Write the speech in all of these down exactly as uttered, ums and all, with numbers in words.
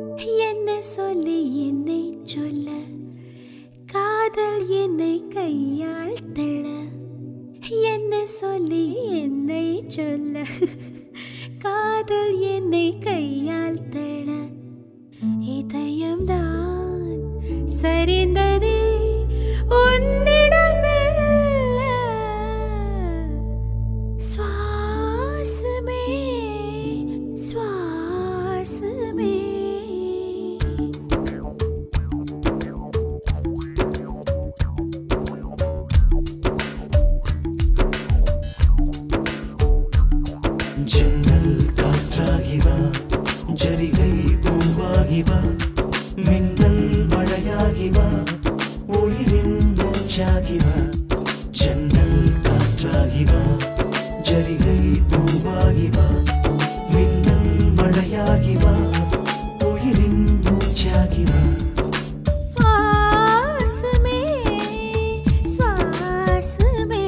என்ன சொல்லி என்னை சொல்ல, காதல் என்னை கையால் தள. என்ன சொல்லி என்னை சொல்ல, காதல் என்னை கையால் தள. இதயம்தான் சரிந்ததே உன்னிடமெல்ல. சுவாசமே சுவாசமே ஜன்னல் காற்றாகிவா, ஜரிகை பூவாகிவா, மின்னல் மழையாகிவா, உயிரின் மூச்சாகிவா. ஜன்னல் காற்றாகிவா, ஜரிகை பூவாகிவா, மின்னல் மழையாகிவா, உயிரின் மூச்சாகிவா. சுவாசமே சுவாசமே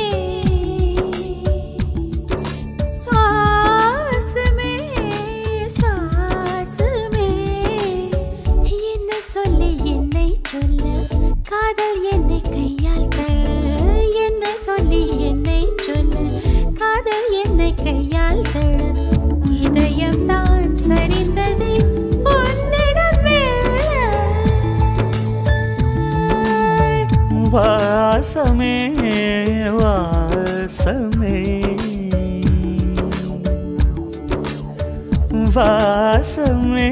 சுவாசமே சுவாசமே. என்ன சொல்லி என்னை சொல்ல, காதல் என்னை கையால் தள. என்ன சொல்லி என்னை சொல்ல, காதல் என்னை கையால் தள. இதயம் தான் சரிந்தது உன்னிடமெல்ல. வாசமே வாசமே வாசமே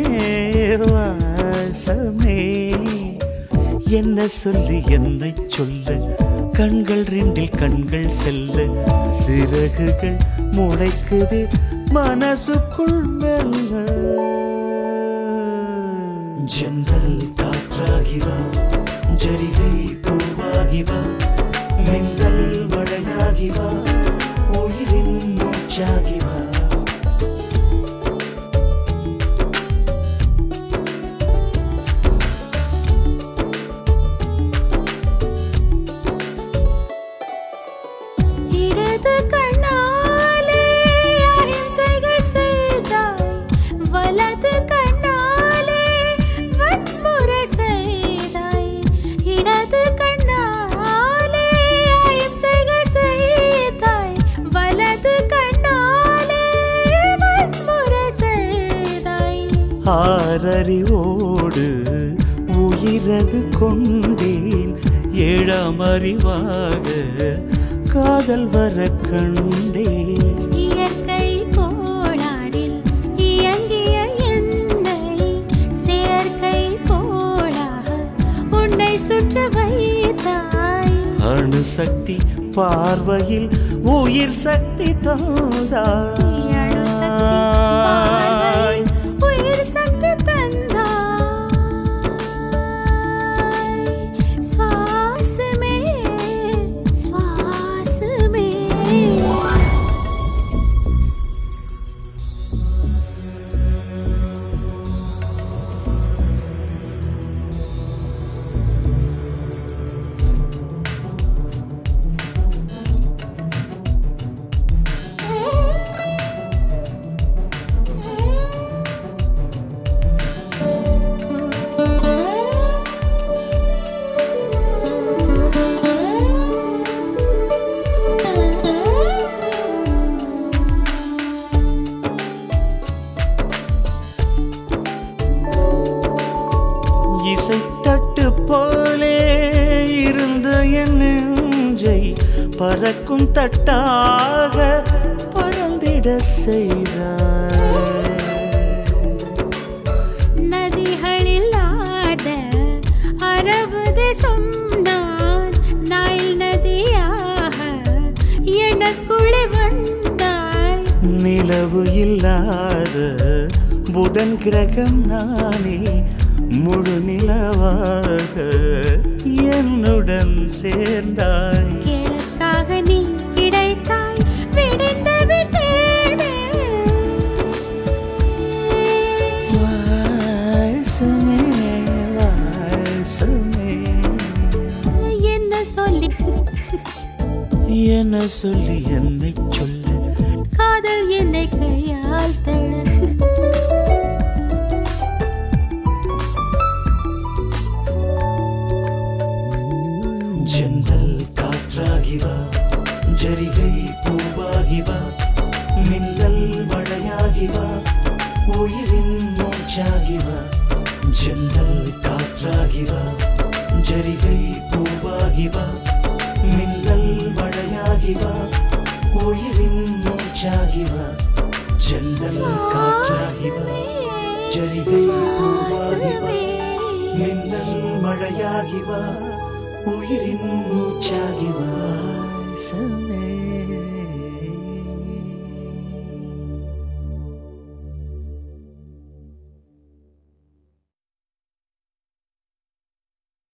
வாசமே. என்ன சொல்லி என்னை சொல்ல, கண்கள் ரெண்டில் கண்கள் செல்ல, சிறகுகள் முளைக்குது மனசுக்குள் மெல்ல. ஜன்னல் காற்றாகிவா, ஜரிகை பூவாகிவா, மின்னல் மழையாகிவா, உயிரின் மூச்சாகிவா. இடது கண்ணாலே அகிம்சைகள் செய்தாய், வலது கண்ணாலே வன்முறை செய்தாய். இடது கண்ணாலே அகிம்சைகள் செய்தாய், வலது கண்ணாலே வன்முறை செய்தாய். ஆறறிவோடு உயிரது கொண்டேன், ஏழாம் அறிவாக காதல் வர கண்டேன். இயற்கை கோளாறில் இயங்கிய என்னை, செயற்கை கோளாக உன்னை சுற்ற வைத்தாய். அணுசக்தி பார்வையில் உயிர் சக்தி தந்தாய். அணுசக்தி பார்வையில் உயிர் சக்தி தந்தாய். சுவாசமே சுவாசமே. இசைத்தட்டு போலே இருந்த என் நெஞ்சை பறக்கும் தட்டாக பறந்திட செய்தாய். நதிகளில்லாத அரபு தேசம் நான், நைல் நதியாக எனக்குள்ளே வந்தாய். நிலவு இல்லாத புதன் கிரகம் நானே, முழு நிலவாக என்னுடன் சேர்ந்தாய். எனக்காக நீ கிடைத்தாய், விடிந்து விட்டேனே. வாசமே வாசமே. என்ன சொல்லி என்ன சொல்லி என்னை சொல்ல, காதல் என்னை கையால் தள. மழையாகி வா உயிரின் மூச்சாகி வா ஜன்னல் காற்றாகி வா ஜரிகை பூவாகி வா மின்னல் மழையாகி வா உயிரின் மூச்சாகி வா ஜன்னல் காற்றாகி வா ஜரிகை பூவாகி வா மின்னல் மழையாகி வா உயிரின் மூச்சாகி